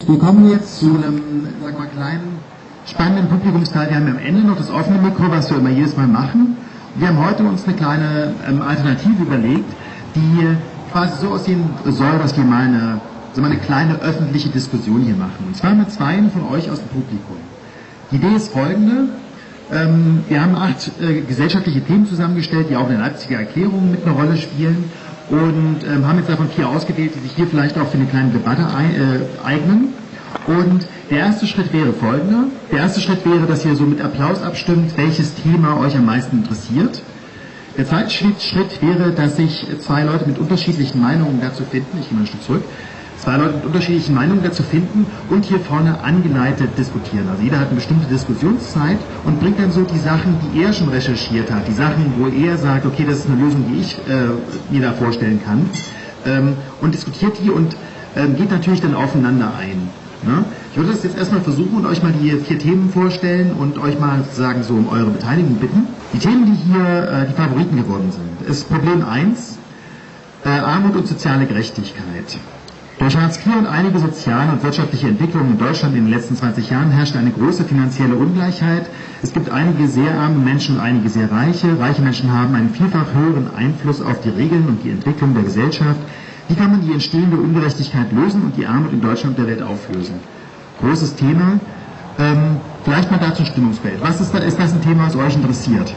Wir kommen jetzt zu einem, sag mal, kleinen, spannenden Publikumsteil. Wir haben am Ende noch das offene Mikro, was wir immer jedes Mal machen. Und wir haben heute uns eine kleine Alternative überlegt, die quasi so aussehen soll, dass wir mal eine kleine öffentliche Diskussion hier machen. Und zwar mit zweien von euch aus dem Publikum. Die Idee ist folgende. Wir haben 8 gesellschaftliche Themen zusammengestellt, die auch in der Leipziger Erklärung mit einer Rolle spielen und haben jetzt davon 4 ausgewählt, die sich hier vielleicht auch für eine kleine Debatte eignen. Und der erste Schritt wäre folgender. Der erste Schritt wäre, dass ihr so mit Applaus abstimmt, welches Thema euch am meisten interessiert. Der zweite Schritt wäre, dass sich 2 Leute mit unterschiedlichen Meinungen dazu finden, ich gehe mal ein Stück zurück, 2 Leute mit unterschiedlichen Meinungen dazu finden und hier vorne angeleitet diskutieren. Also jeder hat eine bestimmte Diskussionszeit und bringt dann so die Sachen, die er schon recherchiert hat, die Sachen, wo er sagt, okay, das ist eine Lösung, die ich mir da vorstellen kann, und diskutiert die und geht natürlich dann aufeinander ein. Ne? Ich würde das jetzt erstmal versuchen und euch mal die 4 Themen vorstellen und euch mal sozusagen so um eure Beteiligung bitten. Die Themen, die hier die Favoriten geworden sind, ist Problem 1, Armut und soziale Gerechtigkeit. Durch Hartz IV und einige soziale und wirtschaftliche Entwicklungen in Deutschland in den letzten 20 Jahren herrscht eine große finanzielle Ungleichheit. Es gibt einige sehr arme Menschen und einige sehr reiche. Reiche Menschen haben einen vielfach höheren Einfluss auf die Regeln und die Entwicklung der Gesellschaft. Wie kann man die entstehende Ungerechtigkeit lösen und die Armut in Deutschland und der Welt auflösen? Großes Thema. Vielleicht mal dazu Stimmungsbild. Ist das ein Thema, was euch interessiert?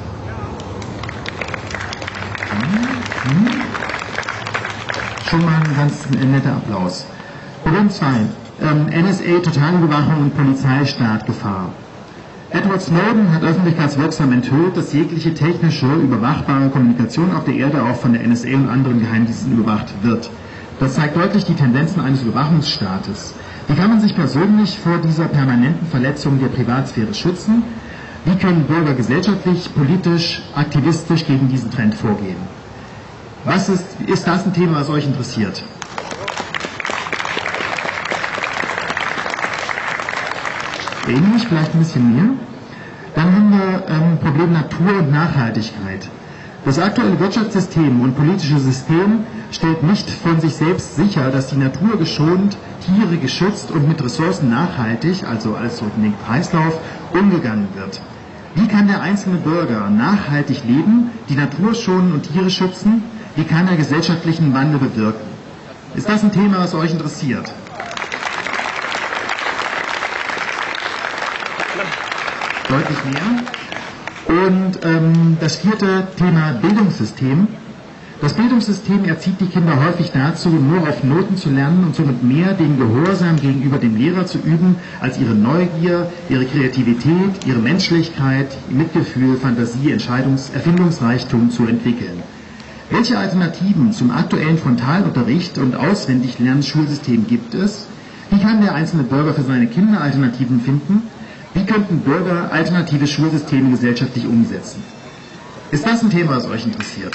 Schon mal ein ganz netter Applaus. Problem 2. NSA, Totalüberwachung und Polizeistaat Gefahr. Edward Snowden hat öffentlichkeitswirksam enthüllt, dass jegliche technische, überwachbare Kommunikation auf der Erde auch von der NSA und anderen Geheimdiensten überwacht wird. Das zeigt deutlich die Tendenzen eines Überwachungsstaates. Wie kann man sich persönlich vor dieser permanenten Verletzung der Privatsphäre schützen? Wie können Bürger gesellschaftlich, politisch, aktivistisch gegen diesen Trend vorgehen? Ist das ein Thema, was euch interessiert? Ähnlich, vielleicht ein bisschen mehr. Dann haben wir Problem Natur und Nachhaltigkeit. Das aktuelle Wirtschaftssystem und politische System stellt nicht von sich selbst sicher, dass die Natur geschont, Tiere geschützt und mit Ressourcen nachhaltig, also alles so in den Kreislauf, umgegangen wird. Wie kann der einzelne Bürger nachhaltig leben, die Natur schonen und Tiere schützen? Wie kann er gesellschaftlichen Wandel bewirken? Ist das ein Thema, was euch interessiert? Deutlich mehr. Und das 4. Thema Bildungssystem. Das Bildungssystem erzieht die Kinder häufig dazu, nur auf Noten zu lernen und somit mehr den Gehorsam gegenüber dem Lehrer zu üben, als ihre Neugier, ihre Kreativität, ihre Menschlichkeit, Mitgefühl, Fantasie, Erfindungsreichtum zu entwickeln. Welche Alternativen zum aktuellen Frontalunterricht und Auswendiglernschulsystem gibt es? Wie kann der einzelne Bürger für seine Kinder Alternativen finden? Wie könnten Bürger alternative Schulsysteme gesellschaftlich umsetzen? Ist das ein Thema, was euch interessiert?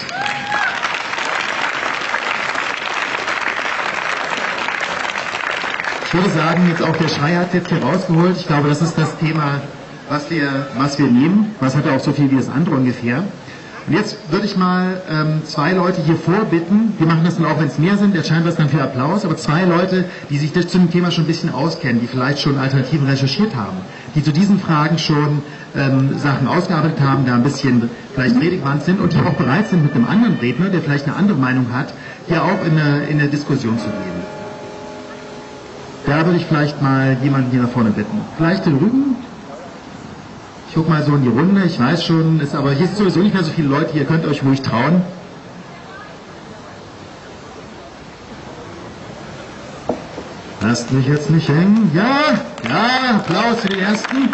Ich würde sagen, jetzt auch der Schrei hat jetzt hier rausgeholt. Ich glaube, das ist das Thema, was wir nehmen. Was hat er auch so viel wie das andere ungefähr. Und jetzt würde ich mal 2 Leute hier vorbitten, wir machen das dann auch, wenn es mehr sind, erscheint das dann für Applaus, aber 2 Leute, die sich zu dem Thema schon ein bisschen auskennen, die vielleicht schon Alternativen recherchiert haben, die zu diesen Fragen schon Sachen ausgearbeitet haben, da ein bisschen vielleicht redegewandt sind und die auch bereit sind, mit einem anderen Redner, der vielleicht eine andere Meinung hat, hier auch in eine Diskussion zu gehen. Da würde ich vielleicht mal jemanden hier nach vorne bitten. Vielleicht hier drüben? Ich gucke mal so in die Runde, ich weiß schon, aber hier sind sowieso nicht mehr so viele Leute, ihr könnt euch ruhig trauen. Lasst mich jetzt nicht hängen. Ja, Applaus für den Ersten.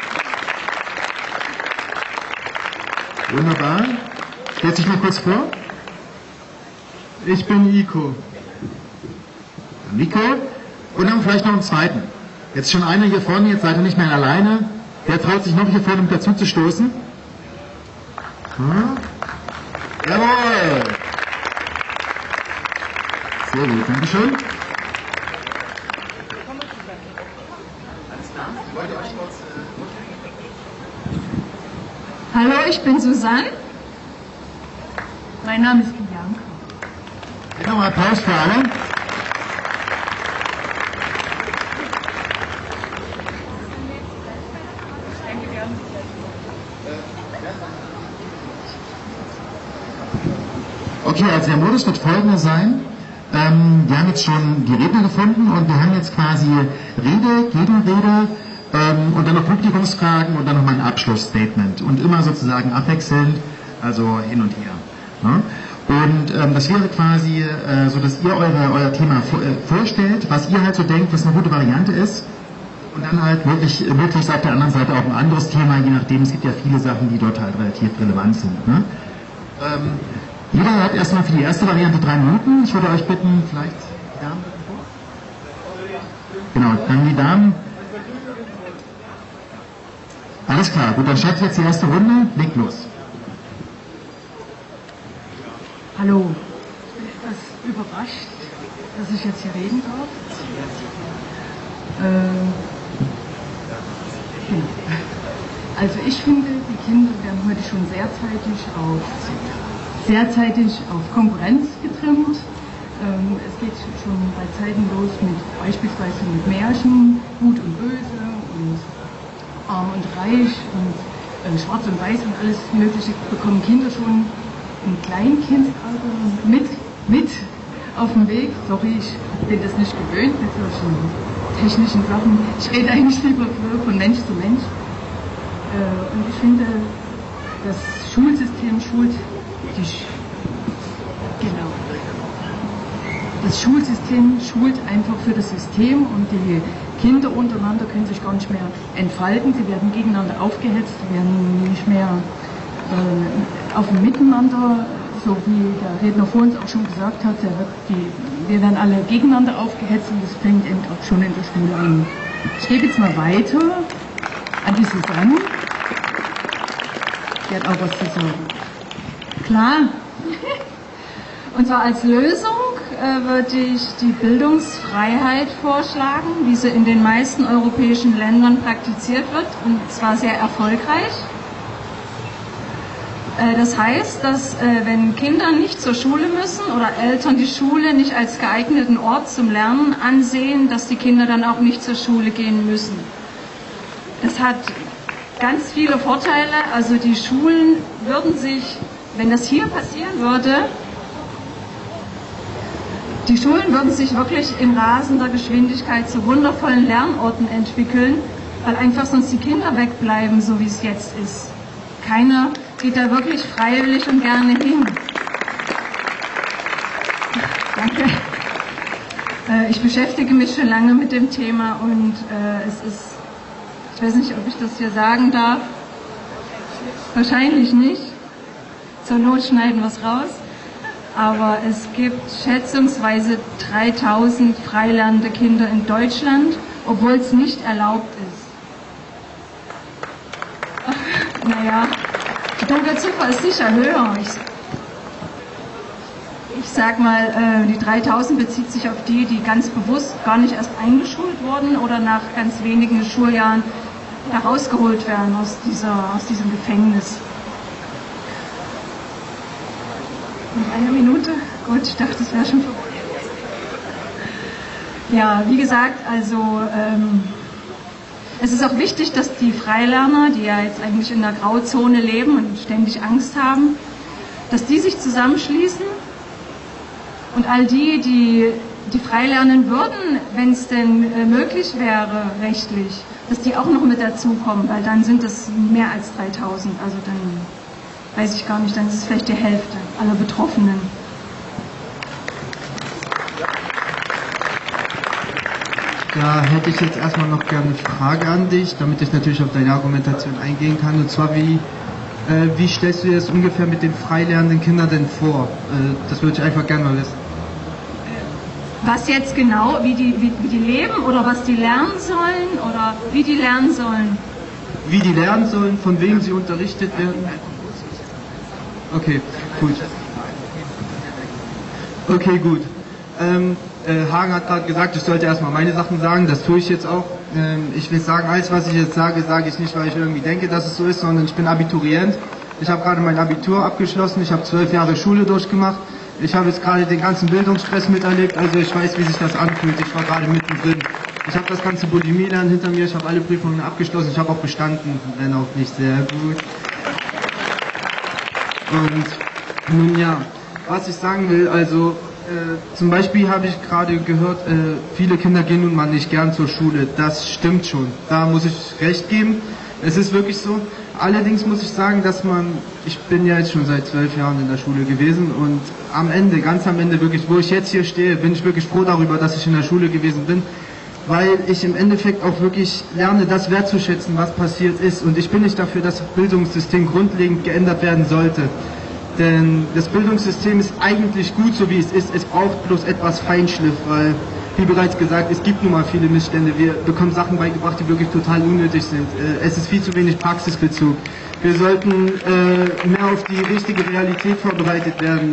Wunderbar. Stellt sich mal kurz vor. Ich bin Iko. Nico. Und dann vielleicht noch einen zweiten. Jetzt schon einer hier vorne, jetzt seid ihr nicht mehr alleine. Der traut sich noch hier vorne mit dazu zu stoßen. Jawohl! Sehr gut, Dankeschön. Hallo, ich bin Susanne. Mein Name ist Bianca. Nochmal Applaus für alle. Okay, also der Modus wird folgender sein. Wir haben jetzt schon die Redner gefunden und wir haben jetzt quasi Rede, Gegenrede und dann noch Publikumsfragen und dann nochmal ein Abschlussstatement. Und immer sozusagen abwechselnd, also hin und her. Ne? Und das wäre quasi so, dass ihr euer Thema vorstellt, was ihr halt so denkt, was eine gute Variante ist. Und dann halt möglichst auf der anderen Seite auch ein anderes Thema, je nachdem, es gibt ja viele Sachen, die dort halt relativ relevant sind. Ne? Jeder hat erstmal für die erste Variante 3 Minuten. Ich würde euch bitten, vielleicht die Damen vor. Genau, dann die Damen. Alles klar, gut, dann startet jetzt die erste Runde. Legt los. Hallo, ich bin etwas überrascht, dass ich jetzt hier reden darf. Genau. Also ich finde, die Kinder werden heute schon sehr zeitig auf Konkurrenz getrimmt. Es geht schon bei Zeiten los mit beispielsweise mit Märchen, Gut und Böse und Arm und Reich und Schwarz und Weiß und alles Mögliche bekommen Kinder schon im Kleinkindalter mit auf dem Weg. Sorry, ich bin das nicht gewöhnt mit solchen technischen Sachen. Ich rede eigentlich lieber von Mensch zu Mensch. Und ich finde, das Schulsystem schult Das Schulsystem schult einfach für das System und die Kinder untereinander können sich gar nicht mehr entfalten. Sie werden gegeneinander aufgehetzt, werden nicht mehr auf dem Miteinander, so wie der Redner vor uns auch schon gesagt hat, wir werden alle gegeneinander aufgehetzt und das fängt eben auch schon in der Schule an. Ich gebe jetzt mal weiter an die Susanne. Die hat auch was zu sagen. Klar. Und zwar als Lösung würde ich die Bildungsfreiheit vorschlagen, wie sie in den meisten europäischen Ländern praktiziert wird, und zwar sehr erfolgreich. Das heißt, dass wenn Kinder nicht zur Schule müssen oder Eltern die Schule nicht als geeigneten Ort zum Lernen ansehen, dass die Kinder dann auch nicht zur Schule gehen müssen. Das hat ganz viele Vorteile. Also die Schulen würden sich, wenn das hier passieren würde, die Schulen würden sich wirklich in rasender Geschwindigkeit zu wundervollen Lernorten entwickeln, weil einfach sonst die Kinder wegbleiben, so wie es jetzt ist. Keiner geht da wirklich freiwillig und gerne hin. Danke. Ich beschäftige mich schon lange mit dem Thema und es ist, ich weiß nicht, ob ich das hier sagen darf, wahrscheinlich nicht. Zur Not schneiden wir es raus. Aber es gibt schätzungsweise 3000 freilernende Kinder in Deutschland, obwohl es nicht erlaubt ist. Naja, die Dunkelziffer ist sicher höher. Ich sag mal, die 3000 bezieht sich auf die, die ganz bewusst gar nicht erst eingeschult wurden oder nach ganz wenigen Schuljahren da rausgeholt werden aus diesem Gefängnis. Eine Minute? Gut, ich dachte, das wäre schon vorbei. Ja, wie gesagt, also es ist auch wichtig, dass die Freilerner, die ja jetzt eigentlich in der Grauzone leben und ständig Angst haben, dass die sich zusammenschließen und all die frei lernen würden, wenn es denn möglich wäre rechtlich, dass die auch noch mit dazukommen, weil dann sind es mehr als 3000, also dann weiß ich gar nicht, dann ist es vielleicht die Hälfte aller Betroffenen. Da hätte ich jetzt erstmal noch gerne eine Frage an dich, damit ich natürlich auf deine Argumentation eingehen kann. Und zwar, wie stellst du dir das ungefähr mit den freilernenden Kindern denn vor? Das würde ich einfach gerne mal wissen. Was jetzt genau, wie die leben oder was die lernen sollen oder wie die lernen sollen? Wie die lernen sollen, von wem sie unterrichtet werden? Okay, gut. Okay, gut. Hagen hat gerade gesagt, ich sollte erstmal meine Sachen sagen, das tue ich jetzt auch. Ich will sagen, alles was ich jetzt sage, sage ich nicht, weil ich irgendwie denke, dass es so ist, sondern ich bin Abiturient. Ich habe gerade mein Abitur abgeschlossen, ich habe 12 Jahre Schule durchgemacht. Ich habe jetzt gerade den ganzen Bildungsstress miterlebt, also ich weiß, wie sich das anfühlt. Ich war gerade mittendrin. Ich habe das ganze Bulimie-Lernen hinter mir, ich habe alle Prüfungen abgeschlossen, ich habe auch bestanden, wenn auch nicht sehr gut. Und nun ja, was ich sagen will, also zum Beispiel habe ich gerade gehört, viele Kinder gehen nun mal nicht gern zur Schule. Das stimmt schon. Da muss ich recht geben. Es ist wirklich so. Allerdings muss ich sagen, ich bin ja jetzt schon seit 12 Jahren in der Schule gewesen und am Ende, ganz am Ende wirklich, wo ich jetzt hier stehe, bin ich wirklich froh darüber, dass ich in der Schule gewesen bin, weil ich im Endeffekt auch wirklich lerne, das wertzuschätzen, was passiert ist. Und ich bin nicht dafür, dass das Bildungssystem grundlegend geändert werden sollte. Denn das Bildungssystem ist eigentlich gut, so wie es ist. Es braucht bloß etwas Feinschliff, weil, wie bereits gesagt, es gibt nun mal viele Missstände. Wir bekommen Sachen beigebracht, die wirklich total unnötig sind. Es ist viel zu wenig Praxisbezug. Wir sollten mehr auf die richtige Realität vorbereitet werden,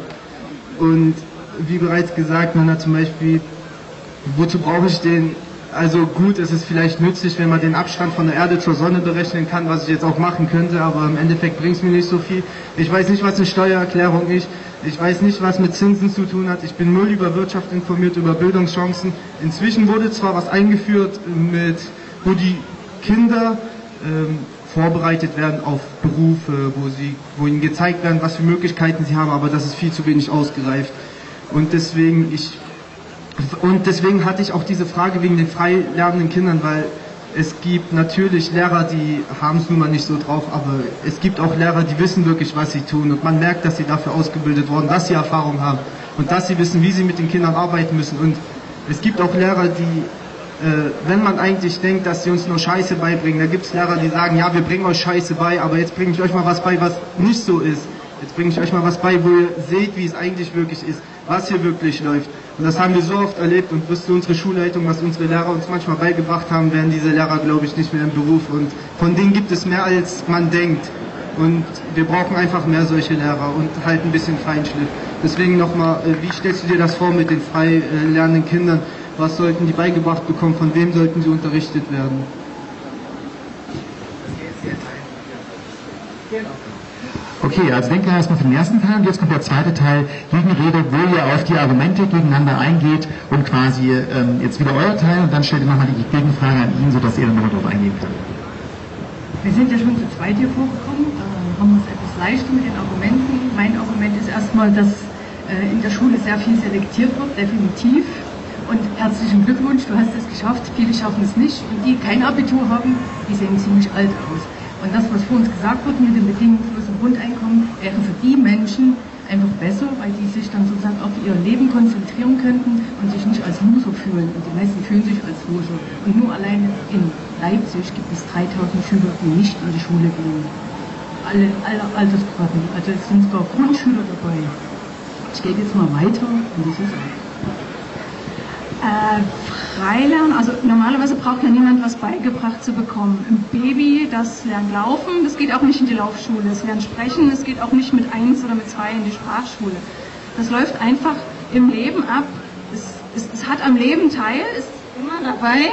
und wie bereits gesagt, man hat zum Beispiel, wozu brauche ich den? Also gut, es ist vielleicht nützlich, wenn man den Abstand von der Erde zur Sonne berechnen kann, was ich jetzt auch machen könnte, aber im Endeffekt bringt es mir nicht so viel. Ich weiß nicht, was eine Steuererklärung ist. Ich weiß nicht, was mit Zinsen zu tun hat. Ich bin null über Wirtschaft informiert, über Bildungschancen. Inzwischen wurde zwar was eingeführt, wo die Kinder vorbereitet werden auf Berufe, wo ihnen gezeigt werden, was für Möglichkeiten sie haben, aber das ist viel zu wenig ausgereift. Und deswegen hatte ich auch diese Frage wegen den frei lernenden Kindern, weil es gibt natürlich Lehrer, die haben es nun mal nicht so drauf, aber es gibt auch Lehrer, die wissen wirklich, was sie tun und man merkt, dass sie dafür ausgebildet wurden, dass sie Erfahrung haben und dass sie wissen, wie sie mit den Kindern arbeiten müssen. Und es gibt auch Lehrer, die, wenn man eigentlich denkt, dass sie uns nur Scheiße beibringen, da gibt es Lehrer, die sagen, ja, wir bringen euch Scheiße bei, aber jetzt bringe ich euch mal was bei, was nicht so ist. Jetzt bringe ich euch mal was bei, wo ihr seht, wie es eigentlich wirklich ist, was hier wirklich läuft. Und das haben wir so oft erlebt und wüsste unsere Schulleitung, was unsere Lehrer uns manchmal beigebracht haben, wären diese Lehrer, glaube ich, nicht mehr im Beruf. Und von denen gibt es mehr, als man denkt. Und wir brauchen einfach mehr solche Lehrer und halt ein bisschen Feinschliff. Deswegen nochmal, wie stellst du dir das vor mit den frei lernenden Kindern? Was sollten die beigebracht bekommen? Von wem sollten sie unterrichtet werden? Okay, also denke erstmal für den ersten Teil und jetzt kommt der zweite Teil, Gegenrede, wo ihr auf die Argumente gegeneinander eingeht und quasi jetzt wieder euer Teil und dann stellt ihr nochmal die Gegenfrage an ihn, sodass ihr dann nochmal drauf eingehen könnt. Wir sind ja schon zu zweit hier vorgekommen, haben uns etwas leichter mit den Argumenten. Mein Argument ist erstmal, dass in der Schule sehr viel selektiert wird, definitiv. Und herzlichen Glückwunsch, du hast es geschafft, viele schaffen es nicht. Und die kein Abitur haben, die sehen ziemlich alt aus. Und das, was vor uns gesagt wurde mit dem bedingungslosen Grundeinkommen, wäre für die Menschen einfach besser, weil die sich dann sozusagen auf ihr Leben konzentrieren könnten und sich nicht als Loser fühlen. Und die meisten fühlen sich als Loser. Und nur alleine in Leipzig gibt es 3000 Schüler, die nicht in die Schule gehen. Alle Altersgruppen, also es sind sogar Grundschüler dabei. Ich gehe jetzt mal weiter in diese Sache. Freilernen, also normalerweise braucht ja niemand was beigebracht zu bekommen. Ein Baby, das lernt laufen, das geht auch nicht in die Laufschule. Das lernt sprechen, das geht auch nicht mit 1 oder mit 2 in die Sprachschule. Das läuft einfach im Leben ab. Es hat am Leben teil, ist immer dabei.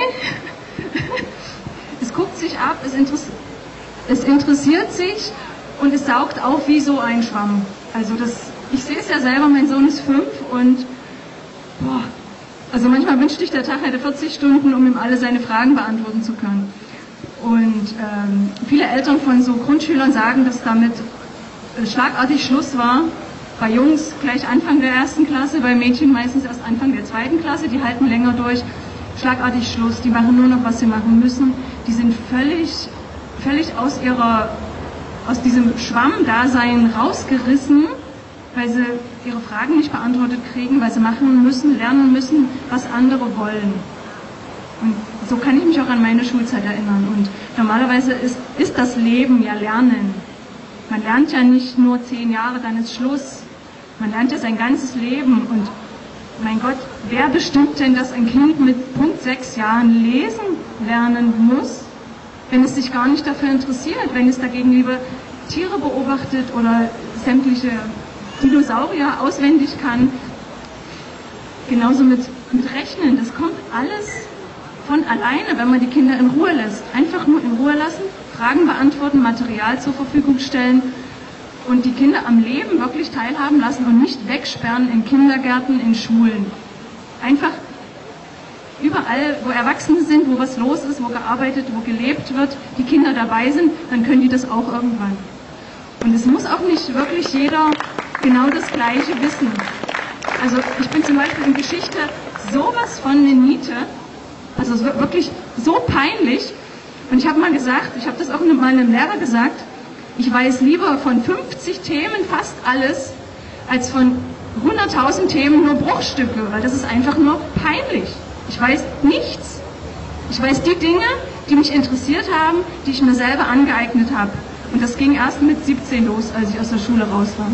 Es guckt sich ab, es interessiert sich und es saugt auf wie so ein Schwamm. Also ich sehe es ja selber, mein Sohn ist 5 und also manchmal wünschte ich, der Tag hätte 40 Stunden, um ihm alle seine Fragen beantworten zu können. Und viele Eltern von so Grundschülern sagen, dass damit schlagartig Schluss war. Bei Jungs gleich Anfang der 1. Klasse, bei Mädchen meistens erst Anfang der 2. Klasse. Die halten länger durch. Schlagartig Schluss. Die machen nur noch, was sie machen müssen. Die sind völlig aus diesem Schwammdasein rausgerissen, weil sie ihre Fragen nicht beantwortet kriegen, weil sie lernen müssen, was andere wollen. Und so kann ich mich auch an meine Schulzeit erinnern. Und normalerweise ist das Leben ja Lernen. Man lernt ja nicht nur 10 Jahre, dann ist Schluss. Man lernt ja sein ganzes Leben. Und mein Gott, wer bestimmt denn, dass ein Kind mit Punkt 6 Jahren lesen lernen muss, wenn es sich gar nicht dafür interessiert, wenn es dagegen lieber Tiere beobachtet oder sämtliche Dinosaurier auswendig kann. Genauso mit Rechnen. Das kommt alles von alleine, wenn man die Kinder in Ruhe lässt. Einfach nur in Ruhe lassen, Fragen beantworten, Material zur Verfügung stellen und die Kinder am Leben wirklich teilhaben lassen und nicht wegsperren in Kindergärten, in Schulen. Einfach überall, wo Erwachsene sind, wo was los ist, wo gearbeitet, wo gelebt wird, die Kinder dabei sind, dann können die das auch irgendwann. Und es muss auch nicht wirklich jeder genau das gleiche Wissen. Also ich bin zum Beispiel in Geschichte sowas von eine Niete, also es wird wirklich so peinlich. Und ich habe mal gesagt, ich habe das auch mal einem Lehrer gesagt, ich weiß lieber von 50 Themen fast alles, als von 100.000 Themen nur Bruchstücke, weil das ist einfach nur peinlich. Ich weiß nichts. Ich weiß die Dinge, die mich interessiert haben, die ich mir selber angeeignet habe. Und das ging erst mit 17 los, als ich aus der Schule raus war.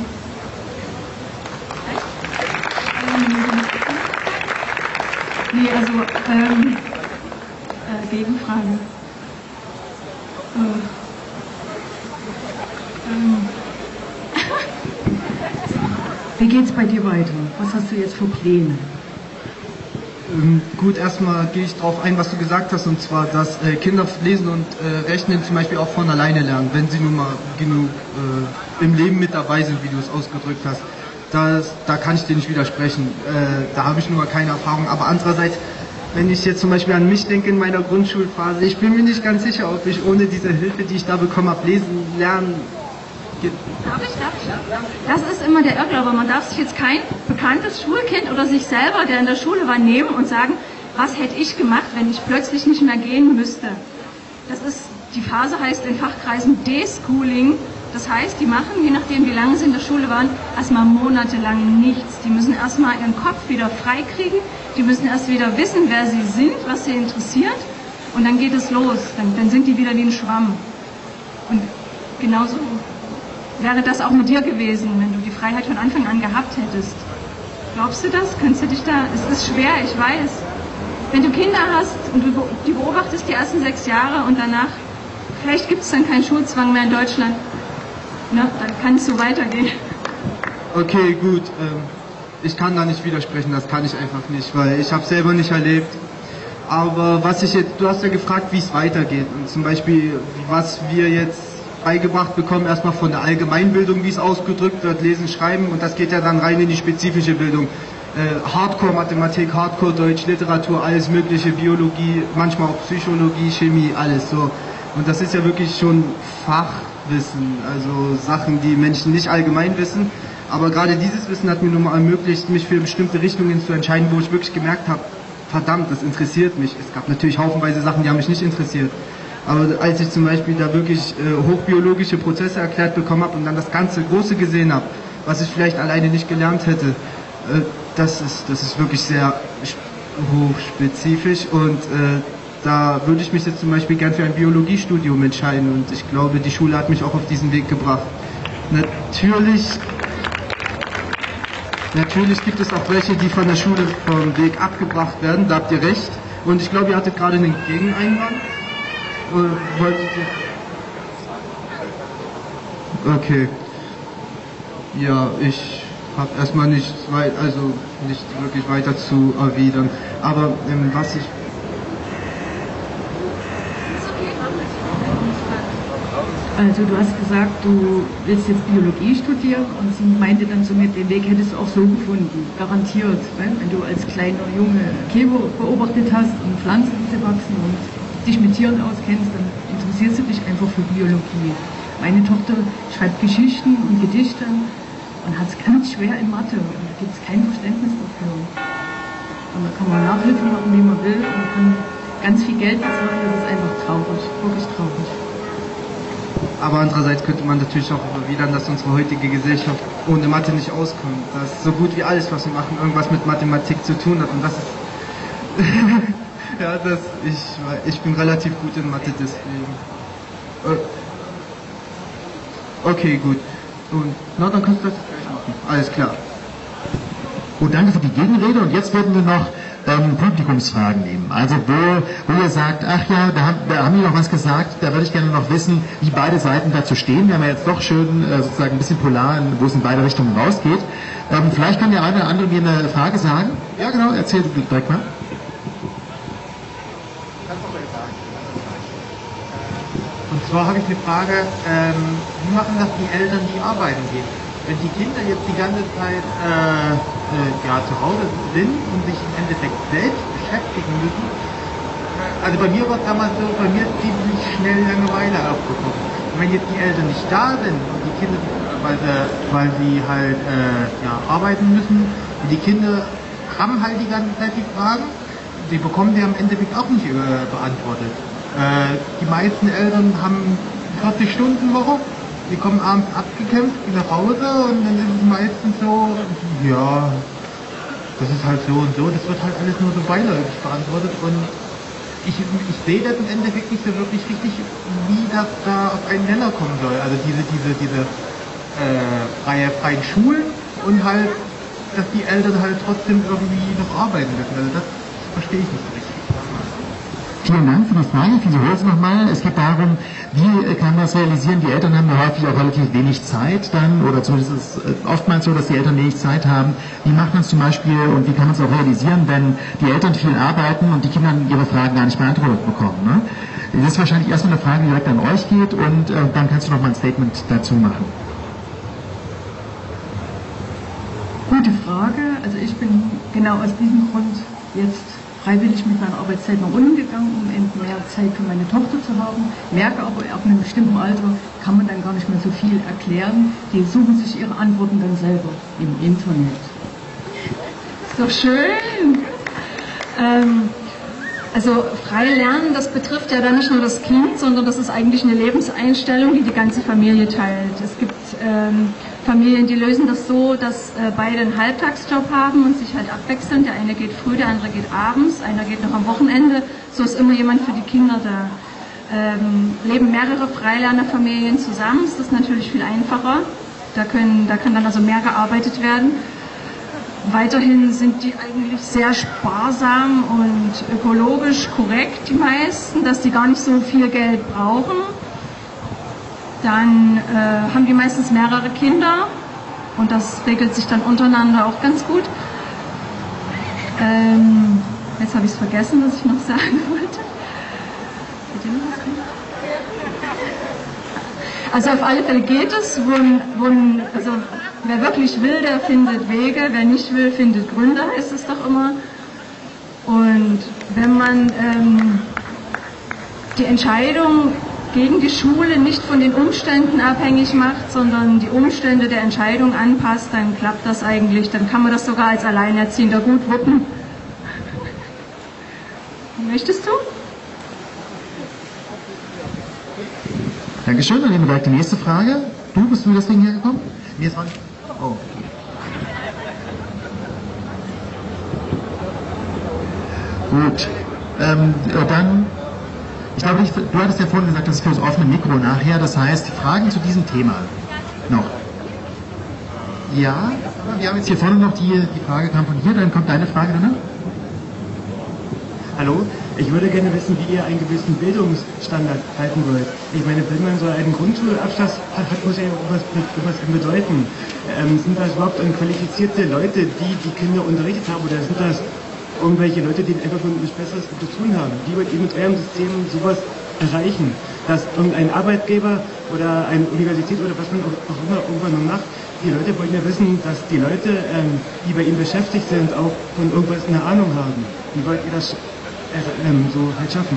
Nee, also, Gegenfrage. Wie geht's bei dir weiter? Was hast du jetzt für Pläne? Gut, erstmal gehe ich darauf ein, was du gesagt hast, und zwar, dass Kinder lesen und rechnen zum Beispiel auch von alleine lernen, wenn sie nun mal genug im Leben mit dabei sind, wie du es ausgedrückt hast. Da kann ich dir nicht widersprechen. Da habe ich nun mal keine Erfahrung. Aber andererseits, wenn ich jetzt zum Beispiel an mich denke in meiner Grundschulphase, ich bin mir nicht ganz sicher, ob ich ohne diese Hilfe, die ich da bekommen habe, lesen, lernen... Darf ich? Das ist immer der Irrglaube. Man darf sich jetzt kein bekanntes Schulkind oder sich selber, der in der Schule war, nehmen und sagen, was hätte ich gemacht, wenn ich plötzlich nicht mehr gehen müsste. Die Phase heißt in Fachkreisen Deschooling. Das heißt, die machen, je nachdem wie lange sie in der Schule waren, erstmal monatelang nichts. Die müssen erstmal ihren Kopf wieder freikriegen. Die müssen erst wieder wissen, wer sie sind, was sie interessiert. Und dann geht es los. Dann sind die wieder wie ein Schwamm. Und genauso wäre das auch mit dir gewesen, wenn du die Freiheit von Anfang an gehabt hättest. Glaubst du das? Könntest du dich da... Es ist schwer, ich weiß. Wenn du Kinder hast und du die beobachtest die ersten 6 Jahre und danach, vielleicht gibt es dann keinen Schulzwang mehr in Deutschland. Na, dann kann es so weitergehen. Okay, gut. Ich kann da nicht widersprechen, das kann ich einfach nicht, weil ich habe selber nicht erlebt. Aber du hast ja gefragt, wie es weitergeht. Und zum Beispiel, was wir jetzt beigebracht bekommen, erstmal von der Allgemeinbildung, wie es ausgedrückt wird, Lesen, Schreiben, und das geht ja dann rein in die spezifische Bildung. Hardcore-Mathematik, Hardcore-Deutsch, Literatur, alles mögliche, Biologie, manchmal auch Psychologie, Chemie, alles so. Und das ist ja wirklich schon Fachwissen, also Sachen, die Menschen nicht allgemein wissen. Aber gerade dieses Wissen hat mir nun mal ermöglicht, mich für bestimmte Richtungen zu entscheiden, wo ich wirklich gemerkt habe, verdammt, das interessiert mich. Es gab natürlich haufenweise Sachen, die haben mich nicht interessiert. Aber als ich zum Beispiel da wirklich hochbiologische Prozesse erklärt bekommen habe und dann das ganze Große gesehen habe, was ich vielleicht alleine nicht gelernt hätte, das ist wirklich sehr hochspezifisch, und da würde ich mich jetzt zum Beispiel gern für ein Biologiestudium entscheiden, und ich glaube, die Schule hat mich auch auf diesen Weg gebracht. Natürlich gibt es auch welche, die von der Schule vom Weg abgebracht werden, da habt ihr recht, und ich glaube, ihr hattet gerade einen Gegeneinwand. Okay. Ja, ich habe erstmal nichts nicht wirklich weiter zu erwidern. Aber was ich... Also du hast gesagt, du willst jetzt Biologie studieren, und sie meinte dann zu mir, den Weg hättest du auch so gefunden, garantiert. Ne? Wenn du als kleiner Junge Käfer beobachtet hast und Pflanzen, die sie wachsen, und dich mit Tieren auskennst, dann interessierst du dich einfach für Biologie. Meine Tochter schreibt Geschichten und Gedichte und hat es ganz schwer in Mathe. Und da gibt es kein Verständnis dafür. Und da kann man Nachhilfe machen, wie man will, und man kann ganz viel Geld bezahlen. Das ist einfach traurig, wirklich traurig. Aber andererseits könnte man natürlich auch erwidern, dass unsere heutige Gesellschaft ohne Mathe nicht auskommt. Dass so gut wie alles, was wir machen, irgendwas mit Mathematik zu tun hat. Und das ist... ja, ich bin relativ gut in Mathe, deswegen... Okay, gut. Und dann kannst du das gleich machen. Alles klar. Gut, danke für die Gegenrede, und jetzt werden wir noch Publikumsfragen nehmen. Also wo ihr sagt, ach ja, da haben die noch was gesagt, da würde ich gerne noch wissen, wie beide Seiten dazu stehen. Wir haben ja jetzt doch schön sozusagen ein bisschen polar, wo es in beide Richtungen rausgeht. Vielleicht kann der eine oder andere mir eine Frage sagen. Ja genau, erzähl du direkt mal. Und zwar habe ich eine Frage, wie machen das die Eltern, die arbeiten gehen? Wenn die Kinder jetzt die ganze Zeit zu Hause sind und sich im Endeffekt selbst beschäftigen müssen, also bei mir war es damals so, bei mir ist ziemlich schnell Langeweile aufgekommen. Und wenn jetzt die Eltern nicht da sind und die Kinder weil sie halt arbeiten müssen. Und die Kinder haben halt die ganze Zeit die Fragen, die bekommen sie am Endeffekt auch nicht beantwortet. Die meisten Eltern haben 40-Stunden-Woche, die kommen abends abgekämpft, gehen nach Hause und dann ist es meistens so, ja, das ist halt so und so, das wird halt alles nur so beiläufig beantwortet und ich sehe das im Endeffekt nicht so wirklich richtig, wie das da auf einen Nenner kommen soll. Also diese freien Schulen und halt, dass die Eltern halt trotzdem irgendwie noch arbeiten müssen. Also das verstehe ich nicht so richtig. Vielen Dank für die Frage. Ich wiederhole es nochmal. Es geht darum, wie kann man das realisieren? Die Eltern haben ja häufig auch relativ wenig Zeit dann, oder zumindest ist es oftmals so, dass die Eltern wenig Zeit haben. Wie macht man es zum Beispiel und wie kann man es auch realisieren, wenn die Eltern viel arbeiten und die Kinder ihre Fragen gar nicht beantwortet bekommen? Ne? Das ist wahrscheinlich erstmal eine Frage, die direkt an euch geht und dann kannst du nochmal ein Statement dazu machen. Gute Frage. Also ich bin genau aus diesem Grund jetzt freiwillig mit meiner Arbeitszeit nach unten gegangen, um eben mehr Zeit für meine Tochter zu haben. Merke aber, ab einem bestimmten Alter kann man dann gar nicht mehr so viel erklären. Die suchen sich ihre Antworten dann selber im Internet. Ist doch schön. Also frei lernen, das betrifft ja dann nicht nur das Kind, sondern das ist eigentlich eine Lebenseinstellung, die die ganze Familie teilt. Es gibt Familien, die lösen das so, dass beide einen Halbtagsjob haben und sich halt abwechseln. Der eine geht früh, der andere geht abends, einer geht noch am Wochenende. So ist immer jemand für die Kinder da. Leben mehrere Freilernerfamilien zusammen, das ist natürlich viel einfacher. Da kann dann also mehr gearbeitet werden. Weiterhin sind die eigentlich sehr sparsam und ökologisch korrekt, die meisten, dass die gar nicht so viel Geld brauchen. Dann haben die meistens mehrere Kinder und das regelt sich dann untereinander auch ganz gut. Jetzt habe ich es vergessen, was ich noch sagen wollte. Also auf alle Fälle geht es, also wer wirklich will, der findet Wege, wer nicht will, findet Gründe, heißt es doch immer. Und wenn man die Entscheidung gegen die Schule nicht von den Umständen abhängig macht, sondern die Umstände der Entscheidung anpasst, dann klappt das eigentlich, dann kann man das sogar als Alleinerziehender gut wuppen. Möchtest du? Dankeschön, dann nehmen wir gleich die nächste Frage. Bist du deswegen hergekommen? Mir ist Oh. Gut. Dann, ich glaube, du hattest ja vorhin gesagt, das ist für das offene Mikro nachher, das heißt, Fragen zu diesem Thema noch. Ja, wir haben jetzt hier vorne noch die Frage kam von hier, dann kommt deine Frage danach. Hallo, ich würde gerne wissen, wie ihr einen gewissen Bildungsstandard halten wollt. Ich meine, wenn man so einen Grundschulabschluss hat, muss ja was bedeuten. Sind das überhaupt qualifizierte Leute, die die Kinder unterrichtet haben, oder sind das irgendwelche Leute, die einfach nichts Besseres zu tun haben, die mit eurem System sowas erreichen, dass irgendein Arbeitgeber oder eine Universität oder was man auch immer irgendwann noch macht, die Leute wollen ja wissen, dass die Leute, die bei ihnen beschäftigt sind, auch von irgendwas eine Ahnung haben. Wie wollt ihr das so halt schaffen?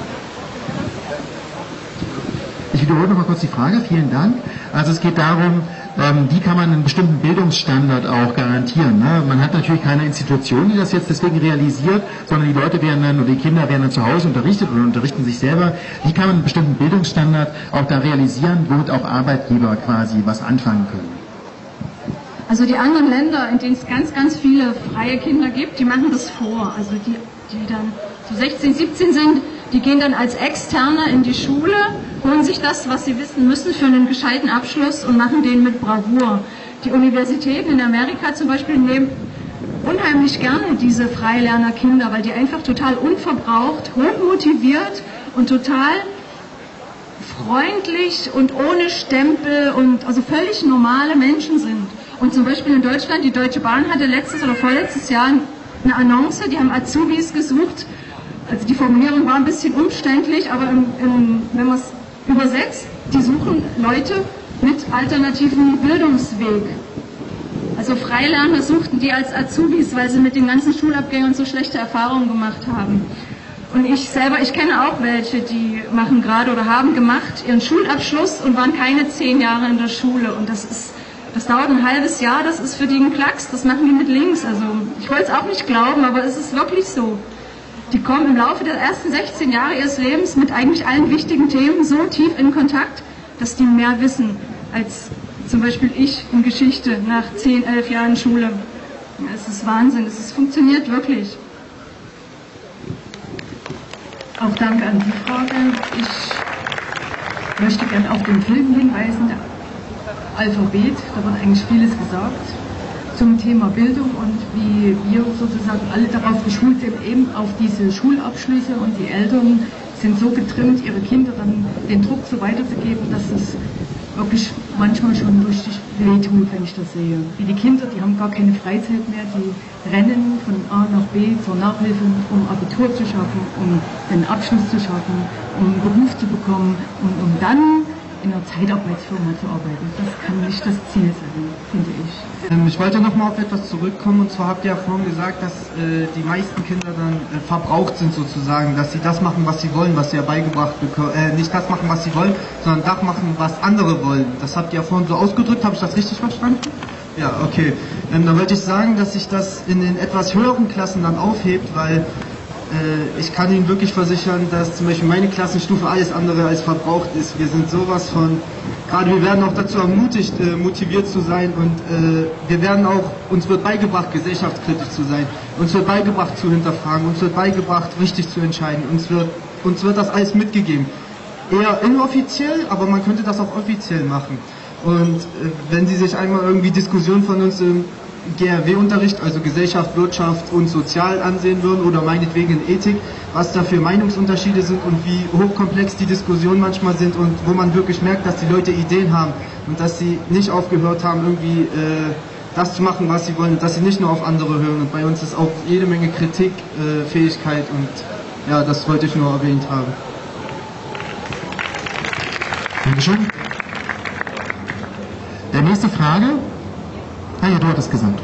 Ich wiederhole noch mal kurz die Frage, vielen Dank. Also es geht darum, wie kann man einen bestimmten Bildungsstandard auch garantieren. Ne? Man hat natürlich keine Institution, die das jetzt deswegen realisiert, sondern die Leute werden dann, oder die Kinder werden dann zu Hause unterrichtet oder unterrichten sich selber. Wie kann man einen bestimmten Bildungsstandard auch da realisieren, womit auch Arbeitgeber quasi was anfangen können? Also die anderen Länder, in denen es ganz, ganz viele freie Kinder gibt, die machen das vor. Also die dann so 16, 17 sind, die gehen dann als Externe in die Schule, holen sich das, was sie wissen müssen für einen gescheiten Abschluss und machen den mit Bravour. Die Universitäten in Amerika zum Beispiel nehmen unheimlich gerne diese Freilernerkinder, weil die einfach total unverbraucht, hochmotiviert und total freundlich und ohne Stempel und also völlig normale Menschen sind. Und zum Beispiel in Deutschland, die Deutsche Bahn hatte letztes oder vorletztes Jahr eine Annonce, die haben Azubis gesucht. Also die Formulierung war ein bisschen umständlich, aber wenn man es übersetzt, die suchen Leute mit alternativen Bildungsweg. Also Freilerner suchten die als Azubis, weil sie mit den ganzen Schulabgängern so schlechte Erfahrungen gemacht haben. Und ich kenne auch welche, die machen gerade oder haben gemacht ihren Schulabschluss und waren keine 10 Jahre in der Schule. Und das dauert ein halbes Jahr, das ist für die ein Klacks, das machen die mit links. Also ich wollte es auch nicht glauben, aber es ist wirklich so. Die kommen im Laufe der ersten 16 Jahre ihres Lebens mit eigentlich allen wichtigen Themen so tief in Kontakt, dass die mehr wissen als zum Beispiel ich in Geschichte nach 10, 11 Jahren Schule. Ja, es ist Wahnsinn, es funktioniert wirklich. Auch danke an die Frage. Ich möchte gerne auf den Film hinweisen, der Alphabet, da wird eigentlich vieles gesagt zum Thema Bildung und wie wir sozusagen alle darauf geschult sind, eben auf diese Schulabschlüsse, und die Eltern sind so getrimmt, ihre Kinder dann den Druck so weiterzugeben, dass es wirklich manchmal schon richtig wehtut, wenn ich das sehe. Wie die Kinder, die haben gar keine Freizeit mehr, die rennen von A nach B zur Nachhilfe, um Abitur zu schaffen, um einen Abschluss zu schaffen, um einen Beruf zu bekommen und um dann in einer Zeitarbeitsfirma zu arbeiten. Das kann nicht das Ziel sein, finde ich. Ich wollte nochmal auf etwas zurückkommen, und zwar habt ihr ja vorhin gesagt, dass die meisten Kinder dann verbraucht sind sozusagen, dass sie das machen, was sie wollen, was sie ja beigebracht bekommen, nicht das machen, was sie wollen, sondern das machen, was andere wollen. Das habt ihr ja vorhin so ausgedrückt, habe ich das richtig verstanden? Ja, okay. Dann wollte ich sagen, dass sich das in den etwas höheren Klassen dann aufhebt, weil ich kann Ihnen wirklich versichern, dass zum Beispiel meine Klassenstufe alles andere als verbraucht ist. Wir sind sowas von, gerade wir werden auch dazu ermutigt, motiviert zu sein, und wir werden auch, uns wird beigebracht, gesellschaftskritisch zu sein, uns wird beigebracht zu hinterfragen, uns wird beigebracht, richtig zu entscheiden, uns wird das alles mitgegeben. Eher inoffiziell, aber man könnte das auch offiziell machen. Und wenn Sie sich einmal irgendwie Diskussionen von uns im GRW-Unterricht, also Gesellschaft, Wirtschaft und Sozial ansehen würden, oder meinetwegen in Ethik, was da für Meinungsunterschiede sind und wie hochkomplex die Diskussionen manchmal sind, und wo man wirklich merkt, dass die Leute Ideen haben und dass sie nicht aufgehört haben, irgendwie das zu machen, was sie wollen, und dass sie nicht nur auf andere hören. Und bei uns ist auch jede Menge Kritik, Fähigkeit, und ja, das wollte ich nur erwähnt haben. Dankeschön. Der nächste Frage. Ah ja, du hattest gesagt.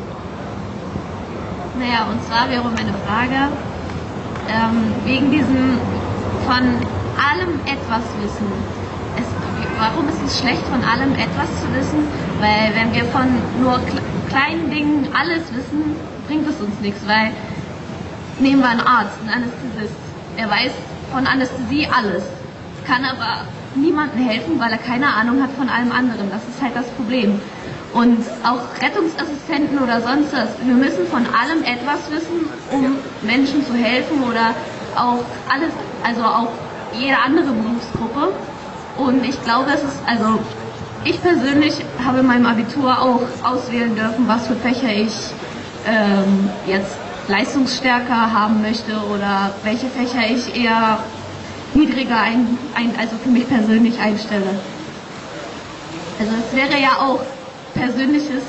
Naja, und zwar wäre meine Frage, wegen diesem von allem etwas wissen. Warum ist es schlecht, von allem etwas zu wissen? Weil wenn wir von nur kleinen Dingen alles wissen, bringt es uns nichts. Weil, nehmen wir einen Arzt, einen Anästhesist, er weiß von Anästhesie alles, kann aber niemandem helfen, weil er keine Ahnung hat von allem anderen. Das ist halt das Problem. Und auch Rettungsassistenten oder sonst was, wir müssen von allem etwas wissen, um Menschen zu helfen, oder auch alles, also auch jede andere Berufsgruppe. Und ich glaube, also ich persönlich habe in meinem Abitur auch auswählen dürfen, was für Fächer ich jetzt leistungsstärker haben möchte oder welche Fächer ich eher niedriger also für mich persönlich einstelle. Also es wäre ja auch persönliches.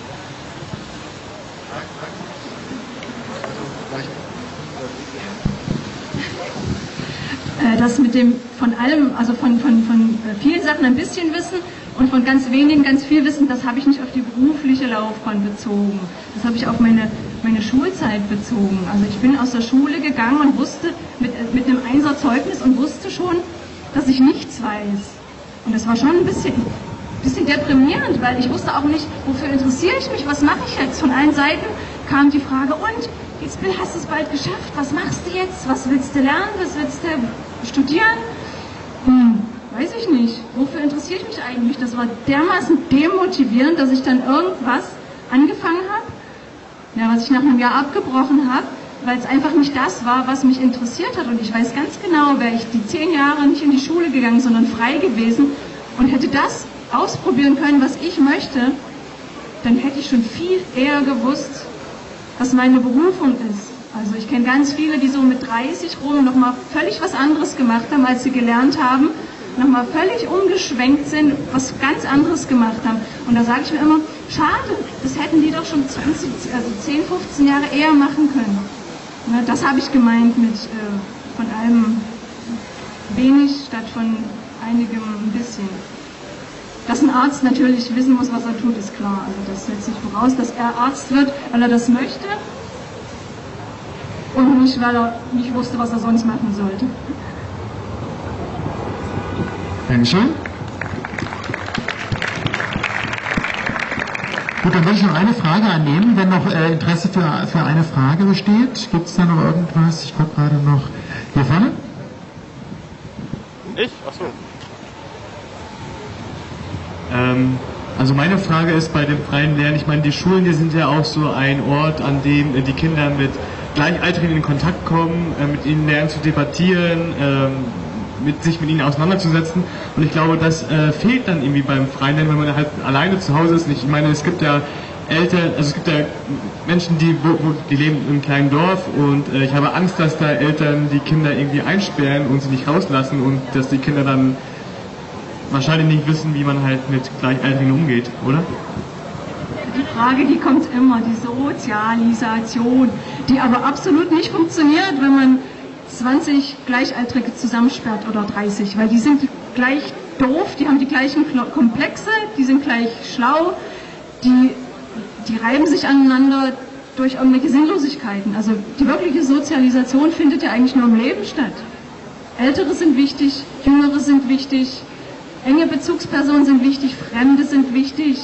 Das mit dem von allem, also von vielen Sachen ein bisschen wissen und von ganz wenigen ganz viel wissen, das habe ich nicht auf die berufliche Laufbahn bezogen. Das habe ich auf meine Schulzeit bezogen. Also ich bin aus der Schule gegangen und wusste mit einem Einserzeugnis und wusste schon, dass ich nichts weiß. Und das war schon ein bisschen deprimierend, weil ich wusste auch nicht, wofür interessiere ich mich, was mache ich jetzt? Von allen Seiten kam die Frage, und jetzt hast du es bald geschafft, was machst du jetzt? Was willst du lernen? Was willst du studieren? Weiß ich nicht. Wofür interessiere ich mich eigentlich? Das war dermaßen demotivierend, dass ich dann irgendwas angefangen habe, ja, was ich nach einem Jahr abgebrochen habe, weil es einfach nicht das war, was mich interessiert hat. Und ich weiß ganz genau, wäre ich die 10 Jahre nicht in die Schule gegangen, sondern frei gewesen und hätte das ausprobieren können, was ich möchte, dann hätte ich schon viel eher gewusst, was meine Berufung ist. Also ich kenne ganz viele, die so mit 30 rum nochmal völlig was anderes gemacht haben, als sie gelernt haben, nochmal völlig umgeschwenkt sind, was ganz anderes gemacht haben. Und da sage ich mir immer, schade, das hätten die doch schon 10, 15 Jahre eher machen können. Na, das habe ich gemeint mit von allem wenig statt von einigem ein bisschen. Dass ein Arzt natürlich wissen muss, was er tut, ist klar. Also das setzt sich voraus, dass er Arzt wird, weil er das möchte. und nicht, weil er nicht wusste, was er sonst machen sollte. Dankeschön. Gut, dann würde ich noch eine Frage annehmen, wenn noch Interesse für eine Frage besteht. Gibt es da noch irgendwas? Ich gucke gerade noch hier vorne. Ich? Achso. Also meine Frage ist bei dem freien Lernen, ich meine, die Schulen, die sind ja auch so ein Ort, an dem die Kinder mit Gleichaltrigen in Kontakt kommen, mit ihnen lernen zu debattieren, sich mit ihnen auseinanderzusetzen. Und ich glaube, das fehlt dann irgendwie beim freien Lernen, wenn man halt alleine zu Hause ist. Ich meine, es gibt ja Eltern, also es gibt ja Menschen, die leben im kleinen Dorf, und ich habe Angst, dass da Eltern die Kinder irgendwie einsperren und sie nicht rauslassen, und dass die Kinder dann wahrscheinlich nicht wissen, wie man halt mit Gleichaltrigen umgeht, oder? Die Frage, die kommt immer, die Sozialisation, die aber absolut nicht funktioniert, wenn man 20 Gleichaltrige zusammensperrt oder 30, weil die sind gleich doof, die haben die gleichen Komplexe, die sind gleich schlau, die reiben sich aneinander durch irgendwelche Sinnlosigkeiten. Also die wirkliche Sozialisation findet ja eigentlich nur im Leben statt. Ältere sind wichtig, Jüngere sind wichtig, enge Bezugspersonen sind wichtig, Fremde sind wichtig.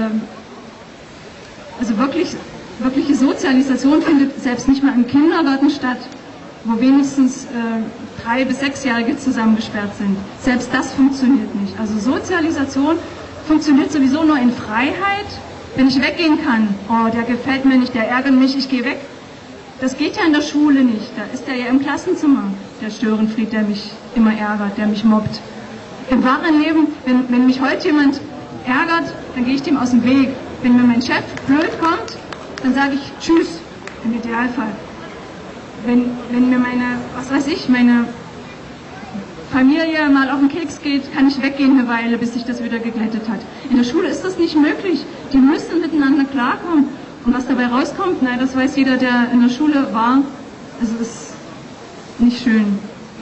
Also wirkliche Sozialisation findet selbst nicht mal im Kindergarten statt, wo wenigstens 3- bis 6-Jährige zusammengesperrt sind. Selbst das funktioniert nicht. Also Sozialisation funktioniert sowieso nur in Freiheit, wenn ich weggehen kann. Oh, der gefällt mir nicht, der ärgert mich, ich gehe weg. Das geht ja in der Schule nicht. Da ist der ja im Klassenzimmer, der Störenfried, der mich immer ärgert, der mich mobbt. Im wahren Leben, wenn mich heute jemand ärgert, dann gehe ich dem aus dem Weg. Wenn mir mein Chef blöd kommt, dann sage ich Tschüss, im Idealfall. Wenn mir meine Familie mal auf den Keks geht, kann ich weggehen eine Weile, bis sich das wieder geglättet hat. In der Schule ist das nicht möglich. Die müssen miteinander klarkommen. Und was dabei rauskommt, das weiß jeder, der in der Schule war. Also das ist nicht schön.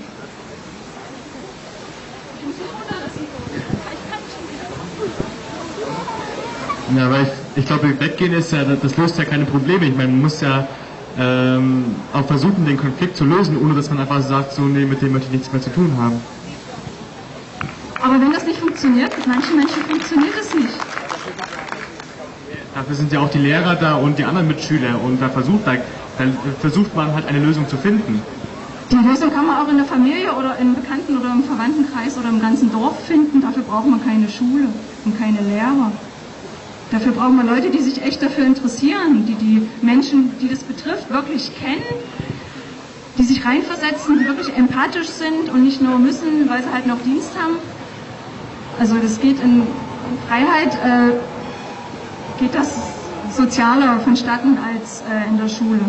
Ja, aber ich glaube, weggehen ist ja, das löst ja keine Probleme. Ich meine, man muss ja auch versuchen, den Konflikt zu lösen, ohne dass man einfach sagt, so, nee, mit dem möchte ich nichts mehr zu tun haben. Aber wenn das nicht funktioniert, mit manchen Menschen funktioniert es nicht. Dafür sind ja auch die Lehrer da und die anderen Mitschüler, und da versucht man halt eine Lösung zu finden. Die Lösung kann man auch in der Familie oder im Bekannten- oder im Verwandtenkreis oder im ganzen Dorf finden. Dafür braucht man keine Schule und keine Lehrer. Dafür brauchen wir Leute, die sich echt dafür interessieren, die Menschen, die das betrifft, wirklich kennen, die sich reinversetzen, die wirklich empathisch sind und nicht nur müssen, weil sie halt noch Dienst haben. Also das geht in Freiheit, geht das sozialer vonstatten als in der Schule.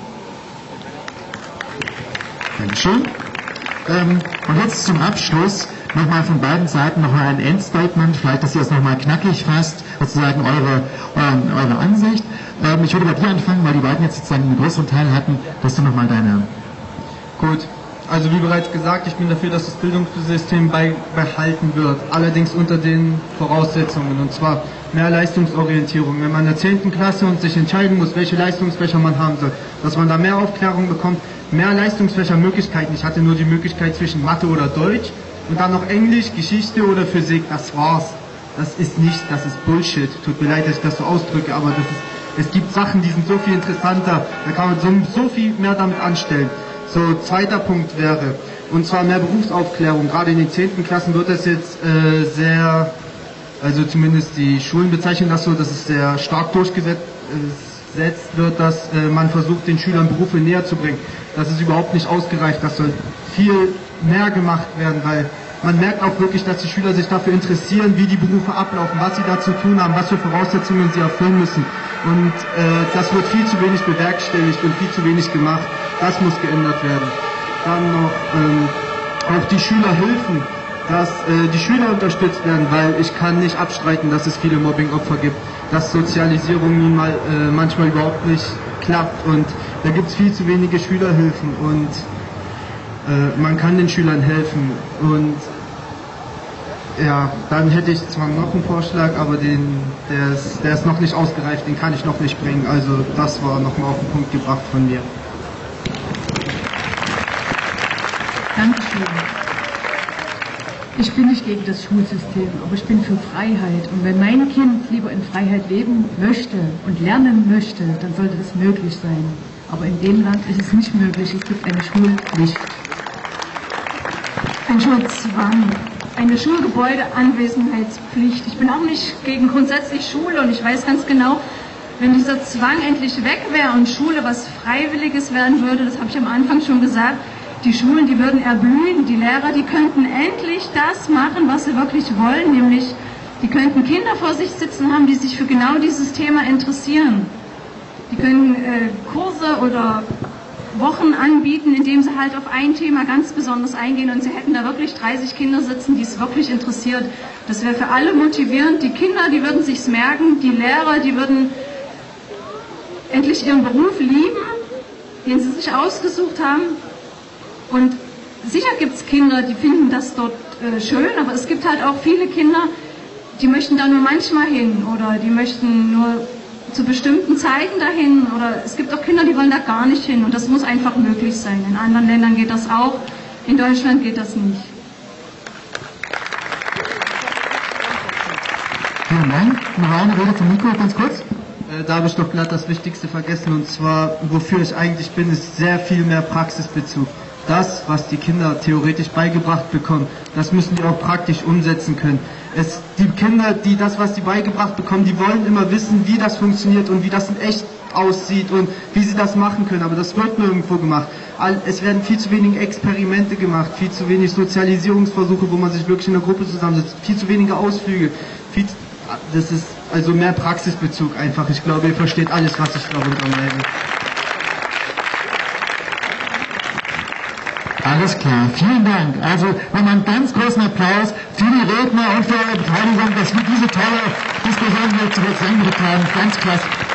Dankeschön. Und jetzt zum Abschluss nochmal von beiden Seiten nochmal ein Endstatement, vielleicht, dass ihr es nochmal knackig fasst, sozusagen eure Ansicht. Ich würde bei dir anfangen, weil die beiden jetzt sozusagen einen größeren Teil hatten, dass du nochmal deine... Gut, also wie bereits gesagt, ich bin dafür, dass das Bildungssystem beibehalten wird, allerdings unter den Voraussetzungen, und zwar mehr Leistungsorientierung. Wenn man in der 10. Klasse und sich entscheiden muss, welche Leistungsfächer man haben soll, dass man da mehr Aufklärung bekommt, mehr Leistungsfächermöglichkeiten. Ich hatte nur die Möglichkeit zwischen Mathe oder Deutsch und dann noch Englisch, Geschichte oder Physik, das war's. Das ist Bullshit. Tut mir leid, dass ich das so ausdrücke, aber es gibt Sachen, die sind so viel interessanter, da kann man so viel mehr damit anstellen. So, zweiter Punkt wäre, und zwar mehr Berufsaufklärung. Gerade in den 10. Klassen wird das jetzt also zumindest die Schulen bezeichnen das so, dass es sehr stark durchgesetzt wird, dass man versucht, den Schülern Berufe näher zu bringen. Das ist überhaupt nicht ausgereicht, das soll viel mehr gemacht werden, weil man merkt auch wirklich, dass die Schüler sich dafür interessieren, wie die Berufe ablaufen, was sie da zu tun haben, was für Voraussetzungen sie erfüllen müssen. Und das wird viel zu wenig bewerkstelligt und viel zu wenig gemacht. Das muss geändert werden. Dann noch auch die Schülerhilfen, dass die Schüler unterstützt werden, weil ich kann nicht abstreiten, dass es viele Mobbingopfer gibt, dass Sozialisierung nun mal manchmal überhaupt nicht klappt, und da gibt es viel zu wenige Schülerhilfen, und man kann den Schülern helfen. Und ja, dann hätte ich zwar noch einen Vorschlag, aber der ist noch nicht ausgereift, den kann ich noch nicht bringen. Also das war nochmal auf den Punkt gebracht von mir. Dankeschön. Ich bin nicht gegen das Schulsystem, aber ich bin für Freiheit. Und wenn mein Kind lieber in Freiheit leben möchte und lernen möchte, dann sollte das möglich sein. Aber in dem Land ist es nicht möglich. Es gibt eine Schulpflicht. Ein Schulzwang, eine Schulgebäudeanwesenheitspflicht. Ich bin auch nicht gegen grundsätzlich Schule und ich weiß ganz genau, wenn dieser Zwang endlich weg wäre und Schule was Freiwilliges werden würde, das habe ich am Anfang schon gesagt, die Schulen, die würden erblühen, die Lehrer, die könnten endlich das machen, was sie wirklich wollen, nämlich die könnten Kinder vor sich sitzen haben, die sich für genau dieses Thema interessieren. Die können Kurse oder Wochen anbieten, indem sie halt auf ein Thema ganz besonders eingehen und sie hätten da wirklich 30 Kinder sitzen, die es wirklich interessiert. Das wäre für alle motivierend. Die Kinder, die würden sich's merken, die Lehrer, die würden endlich ihren Beruf lieben, den sie sich ausgesucht haben. Und sicher gibt es Kinder, die finden das dort schön, aber es gibt halt auch viele Kinder, die möchten da nur manchmal hin oder die möchten nur zu bestimmten Zeiten dahin oder es gibt auch Kinder, die wollen da gar nicht hin und das muss einfach möglich sein. In anderen Ländern geht das auch, in Deutschland geht das nicht. Vielen Dank. Noch eine Rede von Nico, ganz kurz. Da habe ich doch glatt das Wichtigste vergessen und zwar, wofür ich eigentlich bin, ist sehr viel mehr Praxisbezug. Das, was die Kinder theoretisch beigebracht bekommen, das müssen die auch praktisch umsetzen können. Die Kinder, die das, was sie beigebracht bekommen, die wollen immer wissen, wie das funktioniert und wie das in echt aussieht und wie sie das machen können, aber das wird nirgendwo gemacht. Es werden viel zu wenige Experimente gemacht, viel zu wenig Sozialisierungsversuche, wo man sich wirklich in einer Gruppe zusammensetzt, viel zu wenige Ausflüge, das ist also mehr Praxisbezug einfach. Ich glaube, ihr versteht alles, was ich darunter meine. Alles klar, vielen Dank. Also nochmal einen ganz großen Applaus für die Redner und für eure Beteiligung, dass wir diese tolle Diskussion hier zurück haben. Ganz klasse.